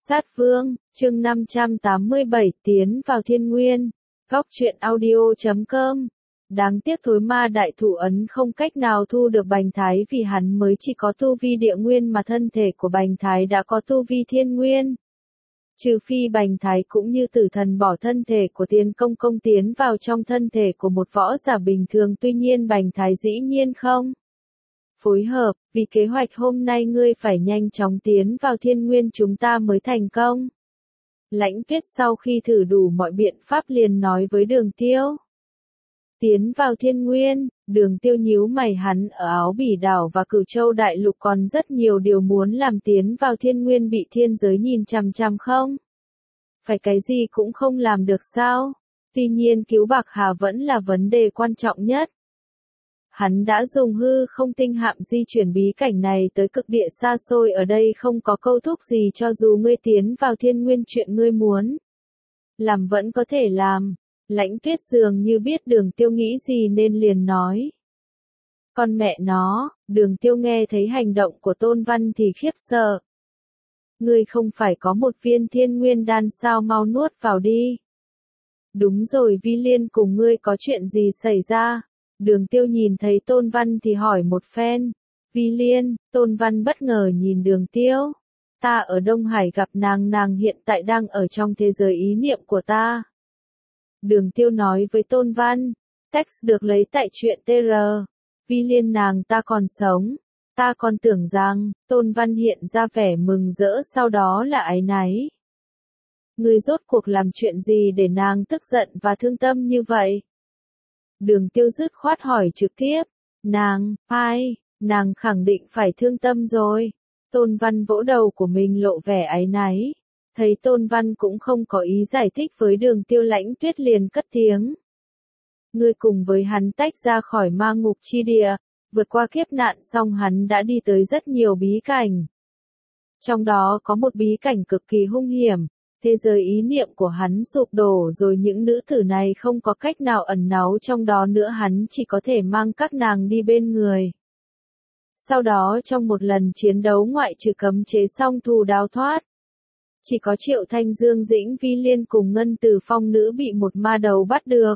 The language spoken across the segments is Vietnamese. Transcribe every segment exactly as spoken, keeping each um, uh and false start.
Sát Vương, chương năm trăm tám mươi bảy tiến vào thiên nguyên. Góc truyện audio chấm com. Đáng tiếc thối ma đại thủ ấn không cách nào thu được Bành Thái vì hắn mới chỉ có tu vi địa nguyên mà thân thể của Bành Thái đã có tu vi thiên nguyên. Trừ phi Bành Thái cũng như tử thần bỏ thân thể của Tiên Công Công tiến vào trong thân thể của một võ giả bình thường, tuy nhiên Bành Thái dĩ nhiên không phối hợp, vì kế hoạch hôm nay ngươi phải nhanh chóng tiến vào thiên nguyên chúng ta mới thành công. Lãnh Tuyết sau khi thử đủ mọi biện pháp liền nói với Đường Tiêu. Tiến vào thiên nguyên, Đường Tiêu nhíu mày, hắn ở Áo Bỉ đảo và Cửu Châu đại lục còn rất nhiều điều muốn làm, tiến vào thiên nguyên bị thiên giới nhìn chằm chằm không? Phải cái gì cũng không làm được sao? Tuy nhiên cứu Bạc Hà vẫn là vấn đề quan trọng nhất. Hắn đã dùng hư không tinh hạm di chuyển bí cảnh này tới cực địa xa xôi, ở đây không có câu thúc gì, cho dù ngươi tiến vào thiên nguyên chuyện ngươi muốn làm vẫn có thể làm. Lãnh Tuyết dường như biết Đường Tiêu nghĩ gì nên liền nói. Con mẹ nó, Đường Tiêu nghe thấy hành động của Tôn Văn thì khiếp sợ. Ngươi không phải có một viên thiên nguyên đan sao, mau nuốt vào đi. Đúng rồi, Vi Liên cùng ngươi có chuyện gì xảy ra? Đường Tiêu nhìn thấy Tôn Văn thì hỏi một phen. Vi Liên, Tôn Văn bất ngờ nhìn Đường Tiêu. Ta ở Đông Hải gặp nàng, nàng hiện tại đang ở trong thế giới ý niệm của ta. Đường Tiêu nói với Tôn Văn. Text được lấy tại truyện tê rờ. Vi Liên nàng ta còn sống. Ta còn tưởng rằng, Tôn Văn hiện ra vẻ mừng rỡ, sau đó là áy náy. Ngươi rốt cuộc làm chuyện gì để nàng tức giận và thương tâm như vậy? Đường Tiêu dứt khoát hỏi trực tiếp. Nàng, ai, nàng khẳng định phải thương tâm rồi. Tôn Văn vỗ đầu của mình lộ vẻ áy náy. Thấy Tôn Văn cũng không có ý giải thích với Đường Tiêu, Lãnh Tuyết liền cất tiếng. Ngươi cùng với hắn tách ra khỏi ma ngục chi địa, vượt qua kiếp nạn xong hắn đã đi tới rất nhiều bí cảnh. Trong đó có một bí cảnh cực kỳ hung hiểm. Thế giới ý niệm của hắn sụp đổ rồi, những nữ tử này không có cách nào ẩn náu trong đó nữa, hắn chỉ có thể mang các nàng đi bên người. Sau đó trong một lần chiến đấu ngoại trừ cấm chế song thù đào thoát. Chỉ có Triệu Thanh, Dương Dĩnh, Vi Liên cùng Ngân Từ Phong nữ bị một ma đầu bắt được.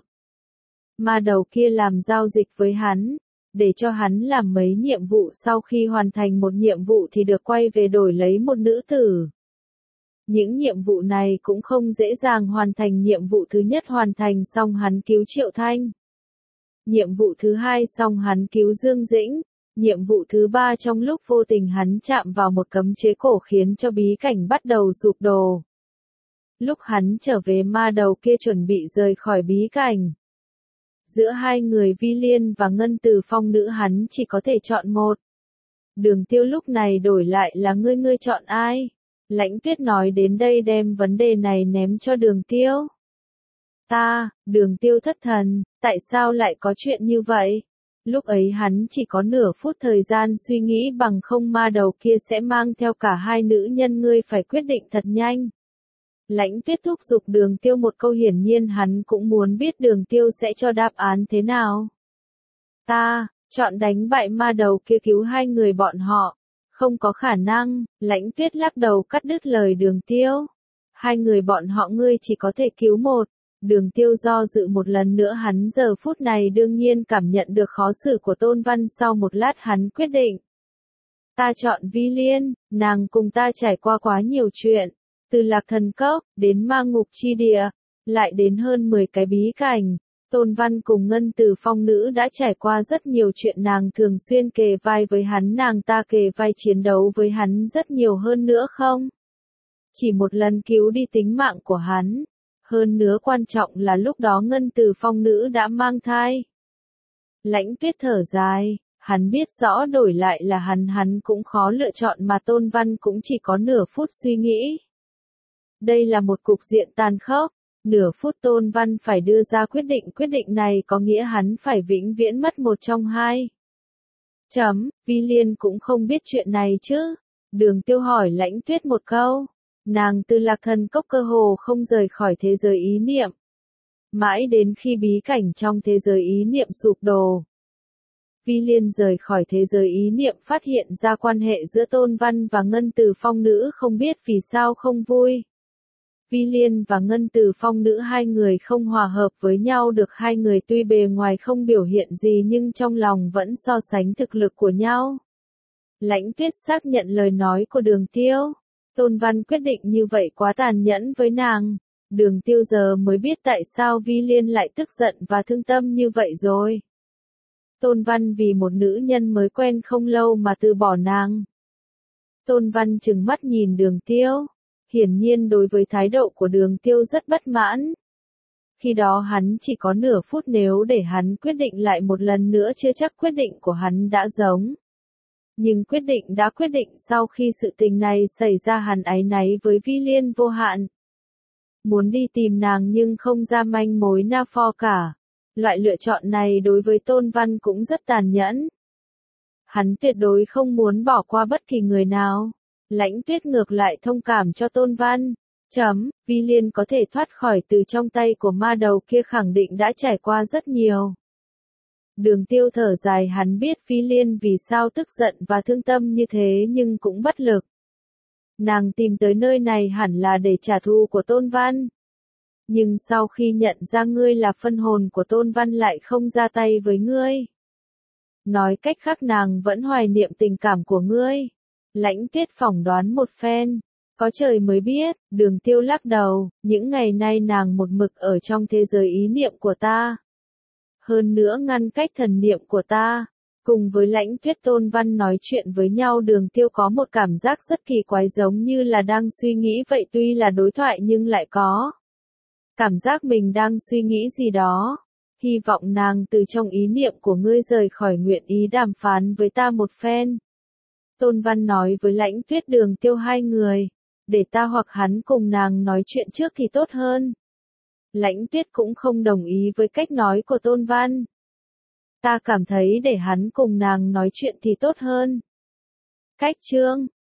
Ma đầu kia làm giao dịch với hắn, để cho hắn làm mấy nhiệm vụ, sau khi hoàn thành một nhiệm vụ thì được quay về đổi lấy một nữ tử. Những nhiệm vụ này cũng không dễ dàng hoàn thành, nhiệm vụ thứ nhất hoàn thành xong hắn cứu Triệu Thanh. Nhiệm vụ thứ hai xong hắn cứu Dương Dĩnh. Nhiệm vụ thứ ba trong lúc vô tình hắn chạm vào một cấm chế cổ khiến cho bí cảnh bắt đầu sụp đổ. Lúc hắn trở về, ma đầu kia chuẩn bị rời khỏi bí cảnh. Giữa hai người Vi Liên và Ngân Từ Phong nữ hắn chỉ có thể chọn một. Đường Tiêu lúc này đổi lại là ngươi, ngươi chọn ai? Lãnh Tuyết nói đến đây đem vấn đề này ném cho Đường Tiêu. Ta, Đường Tiêu thất thần, tại sao lại có chuyện như vậy? Lúc ấy hắn chỉ có nửa phút thời gian suy nghĩ, bằng không ma đầu kia sẽ mang theo cả hai nữ nhân, ngươi phải quyết định thật nhanh. Lãnh Tuyết thúc giục Đường Tiêu một câu, hiển nhiên hắn cũng muốn biết Đường Tiêu sẽ cho đáp án thế nào. Ta, chọn đánh bại ma đầu kia cứu hai người bọn họ. Không có khả năng, Lãnh Tuyết lắc đầu cắt đứt lời Đường Tiêu. Hai người bọn họ ngươi chỉ có thể cứu một. Đường Tiêu do dự một lần nữa, hắn giờ phút này đương nhiên cảm nhận được khó xử của Tôn Văn, sau một lát hắn quyết định. Ta chọn Vi Liên, nàng cùng ta trải qua quá nhiều chuyện. Từ Lạc Thần Cốc, đến ma ngục chi địa, lại đến hơn mười cái bí cảnh. Tôn Văn cùng Ngân Từ Phong nữ đã trải qua rất nhiều chuyện, nàng thường xuyên kề vai với hắn, nàng ta kề vai chiến đấu với hắn rất nhiều hơn nữa không? Chỉ một lần cứu đi tính mạng của hắn. Hơn nữa quan trọng là lúc đó Ngân Từ Phong nữ đã mang thai. Lãnh Tuyết thở dài, hắn biết rõ đổi lại là hắn hắn cũng khó lựa chọn, mà Tôn Văn cũng chỉ có nửa phút suy nghĩ. Đây là một cục diện tàn khốc. Nửa phút Tôn Văn phải đưa ra quyết định, quyết định này có nghĩa hắn phải vĩnh viễn mất một trong hai. Chấm, Vi Liên cũng không biết chuyện này chứ? Đường Tiêu hỏi Lãnh Tuyết một câu. Nàng từ Lạc Thần Cốc cơ hồ không rời khỏi thế giới ý niệm. Mãi đến khi bí cảnh trong thế giới ý niệm sụp đổ. Vi Liên rời khỏi thế giới ý niệm phát hiện ra quan hệ giữa Tôn Văn và Ngân Từ Phong Nữ không biết vì sao không vui. Vi Liên và Ngân Từ Phong Nữ hai người không hòa hợp với nhau được, hai người tuy bề ngoài không biểu hiện gì nhưng trong lòng vẫn so sánh thực lực của nhau. Lãnh Tuyết xác nhận lời nói của Đường Tiêu. Tôn Văn quyết định như vậy quá tàn nhẫn với nàng. Đường Tiêu giờ mới biết tại sao Vi Liên lại tức giận và thương tâm như vậy rồi. Tôn Văn vì một nữ nhân mới quen không lâu mà từ bỏ nàng. Tôn Văn trừng mắt nhìn Đường Tiêu. Hiển nhiên đối với thái độ của Đường Tiêu rất bất mãn. Khi đó hắn chỉ có nửa phút, nếu để hắn quyết định lại một lần nữa chưa chắc quyết định của hắn đã giống. Nhưng quyết định đã quyết định, sau khi sự tình này xảy ra hắn áy náy với Vi Liên vô hạn. Muốn đi tìm nàng nhưng không ra manh mối na pho cả. Loại lựa chọn này đối với Tôn Văn cũng rất tàn nhẫn. Hắn tuyệt đối không muốn bỏ qua bất kỳ người nào. Lãnh Tuyết ngược lại thông cảm cho Tôn Văn. Chấm, Vi Liên có thể thoát khỏi từ trong tay của ma đầu kia khẳng định đã trải qua rất nhiều. Đường Tiêu thở dài, hắn biết Vi Liên vì sao tức giận và thương tâm như thế nhưng cũng bất lực. Nàng tìm tới nơi này hẳn là để trả thù của Tôn Văn. Nhưng sau khi nhận ra ngươi là phân hồn của Tôn Văn lại không ra tay với ngươi. Nói cách khác nàng vẫn hoài niệm tình cảm của ngươi. Lãnh Tuyết phỏng đoán một phen. Có trời mới biết, Đường Tiêu lắc đầu, những ngày nay nàng một mực ở trong thế giới ý niệm của ta. Hơn nữa ngăn cách thần niệm của ta. Cùng với Lãnh Tuyết Tôn Văn nói chuyện với nhau, Đường Tiêu có một cảm giác rất kỳ quái, giống như là đang suy nghĩ vậy, tuy là đối thoại nhưng lại có cảm giác mình đang suy nghĩ gì đó. Hy vọng nàng từ trong ý niệm của ngươi rời khỏi, nguyện ý đàm phán với ta một phen. Tôn Văn nói với Lãnh Tuyết, Đường Tiêu hai người, để ta hoặc hắn cùng nàng nói chuyện trước thì tốt hơn. Lãnh Tuyết cũng không đồng ý với cách nói của Tôn Văn. Ta cảm thấy để hắn cùng nàng nói chuyện thì tốt hơn. Cách chương